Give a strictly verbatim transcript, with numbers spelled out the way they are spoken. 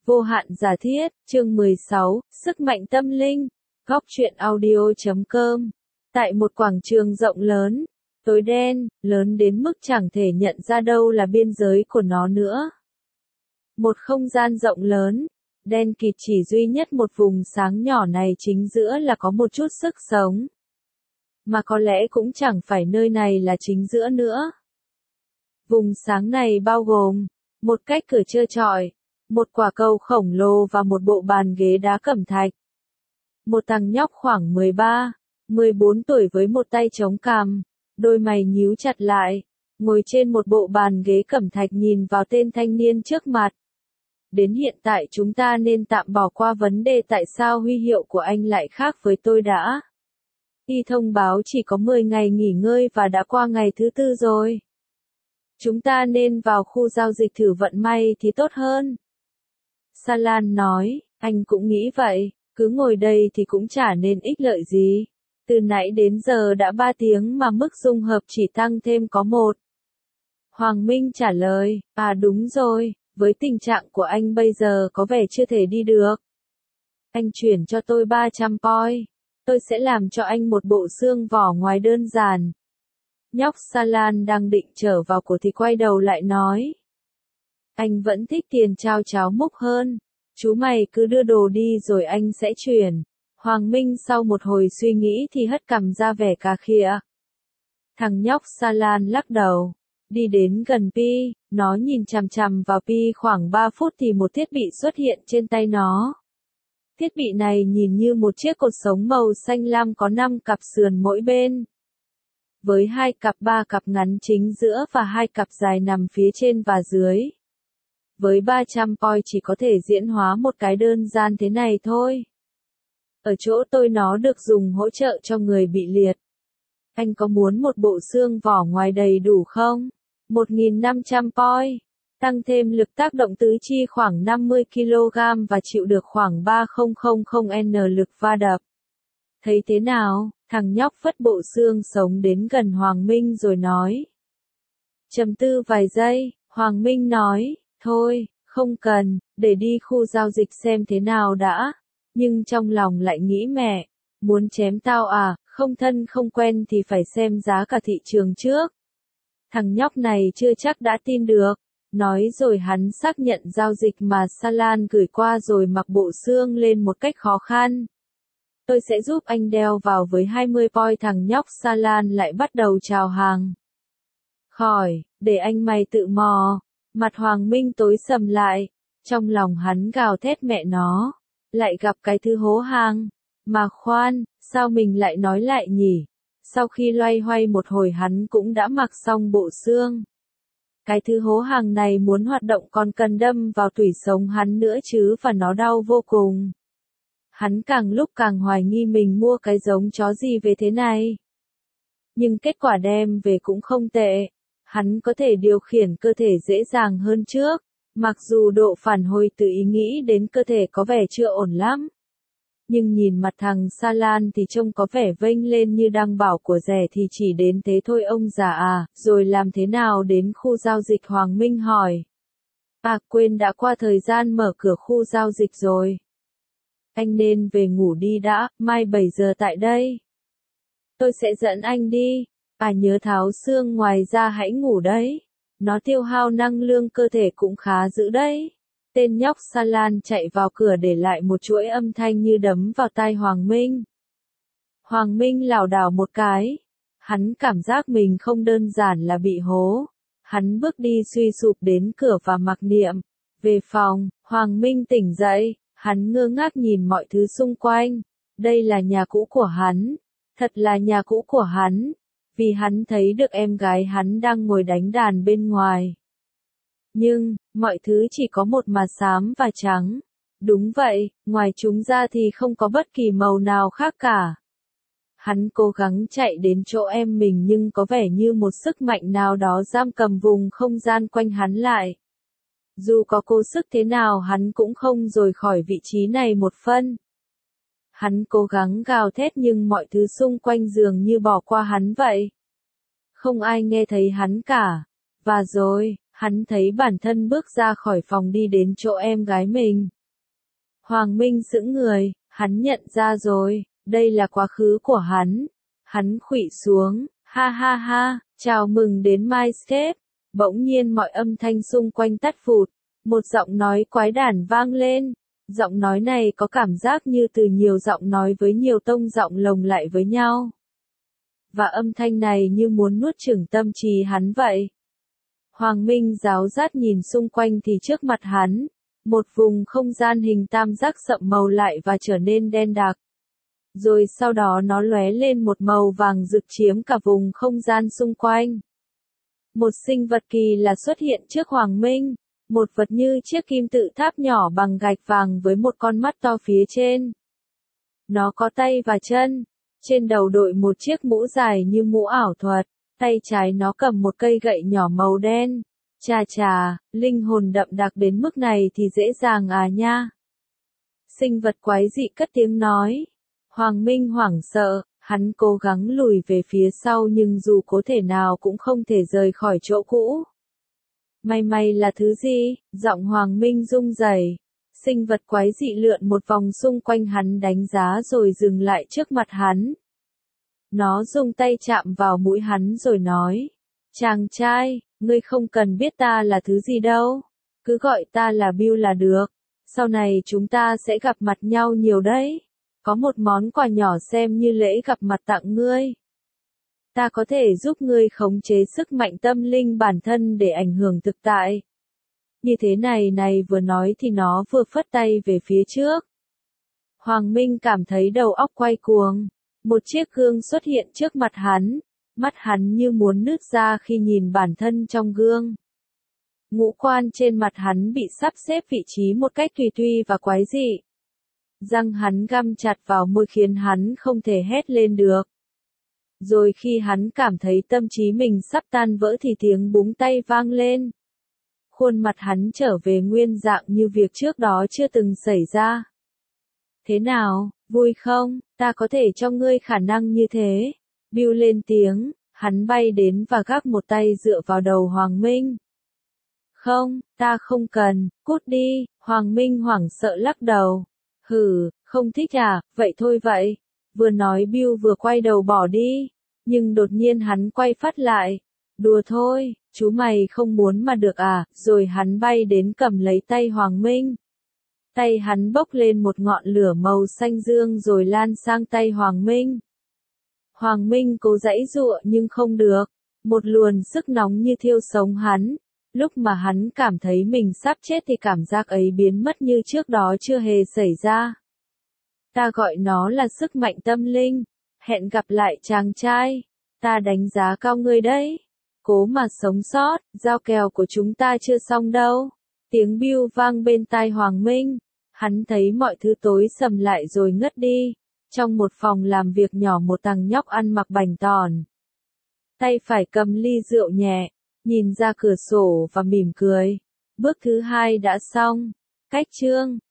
Vô hạn giả thiết, chương mười sáu, sức mạnh tâm linh, góc truyện audio chấm com. Tại một quảng trường rộng lớn, tối đen, lớn đến mức chẳng thể nhận ra đâu là biên giới của nó nữa. Một không gian rộng lớn, đen kịt, chỉ duy nhất một vùng sáng nhỏ này chính giữa là có một chút sức sống. Mà có lẽ cũng chẳng phải nơi này là chính giữa nữa. Vùng sáng này bao gồm một cái cửa trơ trọi, một quả cầu khổng lồ và một bộ bàn ghế đá cẩm thạch. Một thằng nhóc khoảng mười ba, mười bốn tuổi với một tay chống cằm, đôi mày nhíu chặt lại, ngồi trên một bộ bàn ghế cẩm thạch nhìn vào tên thanh niên trước mặt. Đến hiện tại chúng ta nên tạm bỏ qua vấn đề tại sao huy hiệu của anh lại khác với tôi đã. Y thông báo chỉ có mười ngày nghỉ ngơi và đã qua ngày thứ tư rồi. Chúng ta nên vào khu giao dịch thử vận may thì tốt hơn. Salan nói, anh cũng nghĩ vậy, cứ ngồi đây thì cũng chả nên ích lợi gì. Từ nãy đến giờ đã ba tiếng mà mức dung hợp chỉ tăng thêm có một. Hoàng Minh trả lời, à đúng rồi, với tình trạng của anh bây giờ có vẻ chưa thể đi được. Anh chuyển cho tôi ba trăm poi, tôi sẽ làm cho anh một bộ xương vỏ ngoài đơn giản. Nhóc Salan đang định trở vào cổ thì quay đầu lại nói. Anh vẫn thích tiền trao cháo múc hơn. Chú mày cứ đưa đồ đi rồi anh sẽ chuyển. Hoàng Minh sau một hồi suy nghĩ thì hất cằm ra vẻ cà khịa. Thằng nhóc Salan lắc đầu. Đi đến gần Pi, nó nhìn chằm chằm vào Pi khoảng ba phút thì một thiết bị xuất hiện trên tay nó. Thiết bị này nhìn như một chiếc cột sống màu xanh lam có năm cặp sườn mỗi bên. Với hai cặp ba cặp ngắn chính giữa và hai cặp dài nằm phía trên và dưới. Với ba trăm poi chỉ có thể diễn hóa một cái đơn giản thế này thôi. Ở chỗ tôi nó được dùng hỗ trợ cho người bị liệt. Anh có muốn một bộ xương vỏ ngoài đầy đủ không? một nghìn năm trăm poi. Tăng thêm lực tác động tứ chi khoảng năm mươi ki lô gam và chịu được khoảng ba nghìn N lực va đập. Thấy thế nào? Thằng nhóc phất bộ xương sống đến gần Hoàng Minh rồi nói. Trầm tư vài giây, Hoàng Minh nói, thôi, không cần, để đi khu giao dịch xem thế nào đã. Nhưng trong lòng lại nghĩ mẹ, muốn chém tao à, không thân không quen thì phải xem giá cả thị trường trước. Thằng nhóc này chưa chắc đã tin được. Nói rồi hắn xác nhận giao dịch mà Salan gửi qua rồi mặc bộ xương lên một cách khó khăn. Tôi sẽ giúp anh đeo vào với hai mươi poi. Thằng nhóc Salan lại bắt đầu chào hàng. Khỏi, để anh mày tự mò. Mặt Hoàng Minh tối sầm lại. Trong lòng hắn gào thét mẹ nó. Lại gặp cái thứ hố hàng. Mà khoan, sao mình lại nói lại nhỉ? Sau khi loay hoay một hồi hắn cũng đã mặc xong bộ xương. Cái thứ hố hàng này muốn hoạt động còn cần đâm vào tủy sống hắn nữa chứ và nó đau vô cùng. Hắn càng lúc càng hoài nghi mình mua cái giống chó gì về thế này. Nhưng kết quả đem về cũng không tệ. Hắn có thể điều khiển cơ thể dễ dàng hơn trước. Mặc dù độ phản hồi từ ý nghĩ đến cơ thể có vẻ chưa ổn lắm. Nhưng nhìn mặt thằng Salan thì trông có vẻ vênh lên như đang bảo của rẻ thì chỉ đến thế thôi ông già à, rồi làm thế nào đến khu giao dịch? Hoàng Minh hỏi. À quên, đã qua thời gian mở cửa khu giao dịch rồi. Anh nên về ngủ đi đã, mai bảy giờ tại đây. Tôi sẽ dẫn anh đi. À nhớ tháo xương ngoài ra hãy ngủ đấy. Nó tiêu hao năng lượng cơ thể cũng khá dữ đấy. Tên nhóc Salan chạy vào cửa để lại một chuỗi âm thanh như đấm vào tai Hoàng Minh. Hoàng Minh lảo đảo một cái. Hắn cảm giác mình không đơn giản là bị hố. Hắn bước đi suy sụp đến cửa và mặc niệm. Về phòng, Hoàng Minh tỉnh dậy. Hắn ngơ ngác nhìn mọi thứ xung quanh. Đây là nhà cũ của hắn. Thật là nhà cũ của hắn. Vì hắn thấy được em gái hắn đang ngồi đánh đàn bên ngoài. Nhưng, mọi thứ chỉ có một màu xám và trắng. Đúng vậy, ngoài chúng ra thì không có bất kỳ màu nào khác cả. Hắn cố gắng chạy đến chỗ em mình nhưng có vẻ như một sức mạnh nào đó giam cầm vùng không gian quanh hắn lại. Dù có cố sức thế nào hắn cũng không rời khỏi vị trí này một phân. Hắn cố gắng gào thét nhưng mọi thứ xung quanh dường như bỏ qua hắn vậy. Không ai nghe thấy hắn cả. Và rồi, Hắn thấy bản thân bước ra khỏi phòng đi đến chỗ em gái mình. Hoàng Minh sững người, hắn nhận ra rồi, đây là quá khứ của hắn. Hắn khuỵu xuống, ha ha ha, chào mừng đến MyScape. Bỗng nhiên mọi âm thanh xung quanh tắt phụt, một giọng nói quái đản vang lên. Giọng nói này có cảm giác như từ nhiều giọng nói với nhiều tông giọng lồng lại với nhau. Và âm thanh này như muốn nuốt chửng tâm trí hắn vậy. Hoàng Minh giáo giác nhìn xung quanh thì trước mặt hắn, một vùng không gian hình tam giác sậm màu lại và trở nên đen đặc. Rồi sau đó nó lóe lên một màu vàng rực chiếm cả vùng không gian xung quanh. Một sinh vật kỳ lạ xuất hiện trước Hoàng Minh, một vật như chiếc kim tự tháp nhỏ bằng gạch vàng với một con mắt to phía trên. Nó có tay và chân, trên đầu đội một chiếc mũ dài như mũ ảo thuật, tay trái nó cầm một cây gậy nhỏ màu đen. Chà chà, linh hồn đậm đặc đến mức này thì dễ dàng à nha. Sinh vật quái dị cất tiếng nói. Hoàng Minh hoảng sợ, hắn cố gắng lùi về phía sau nhưng dù có thể nào cũng không thể rời khỏi chỗ cũ. May may là thứ gì? Giọng Hoàng Minh rung rẩy. Sinh vật quái dị lượn một vòng xung quanh hắn đánh giá rồi dừng lại trước mặt hắn. Nó dùng tay chạm vào mũi hắn rồi nói. Chàng trai, ngươi không cần biết ta là thứ gì đâu. Cứ gọi ta là Bill là được. Sau này chúng ta sẽ gặp mặt nhau nhiều đấy. Có một món quà nhỏ xem như lễ gặp mặt tặng ngươi. Ta có thể giúp ngươi khống chế sức mạnh tâm linh bản thân để ảnh hưởng thực tại. Như thế này này vừa nói thì nó vừa phất tay về phía trước. Hoàng Minh cảm thấy đầu óc quay cuồng. Một chiếc gương xuất hiện trước mặt hắn. Mắt hắn như muốn nứt ra khi nhìn bản thân trong gương. Ngũ quan trên mặt hắn bị sắp xếp vị trí một cách tùy tùy và quái dị. Răng hắn găm chặt vào môi khiến hắn không thể hét lên được. Rồi khi hắn cảm thấy tâm trí mình sắp tan vỡ thì tiếng búng tay vang lên. Khuôn mặt hắn trở về nguyên dạng như việc trước đó chưa từng xảy ra. Thế nào, vui không? Ta có thể cho ngươi khả năng như thế. Bill lên tiếng, hắn bay đến và gác một tay dựa vào đầu Hoàng Minh. Không, ta không cần, cút đi, Hoàng Minh hoảng sợ lắc đầu. Hừ, không thích à, vậy thôi vậy. Vừa nói Bill vừa quay đầu bỏ đi, nhưng đột nhiên hắn quay phát lại. Đùa thôi, chú mày không muốn mà được à, rồi hắn bay đến cầm lấy tay Hoàng Minh. Tay hắn bốc lên một ngọn lửa màu xanh dương rồi lan sang tay Hoàng Minh. Hoàng Minh cố giãy giụa nhưng không được, một luồng sức nóng như thiêu sống hắn. Lúc mà hắn cảm thấy mình sắp chết thì cảm giác ấy biến mất như trước đó chưa hề xảy ra. Ta gọi nó là sức mạnh tâm linh. Hẹn gặp lại chàng trai. Ta đánh giá cao ngươi đấy. Cố mà sống sót, giao kèo của chúng ta chưa xong đâu. Tiếng Bill vang bên tai Hoàng Minh. Hắn thấy mọi thứ tối sầm lại rồi ngất đi. Trong một phòng làm việc nhỏ một thằng nhóc ăn mặc bảnh tòn. Tay phải cầm ly rượu nhẹ, nhìn ra cửa sổ và mỉm cười. Bước thứ hai đã xong. Cách chương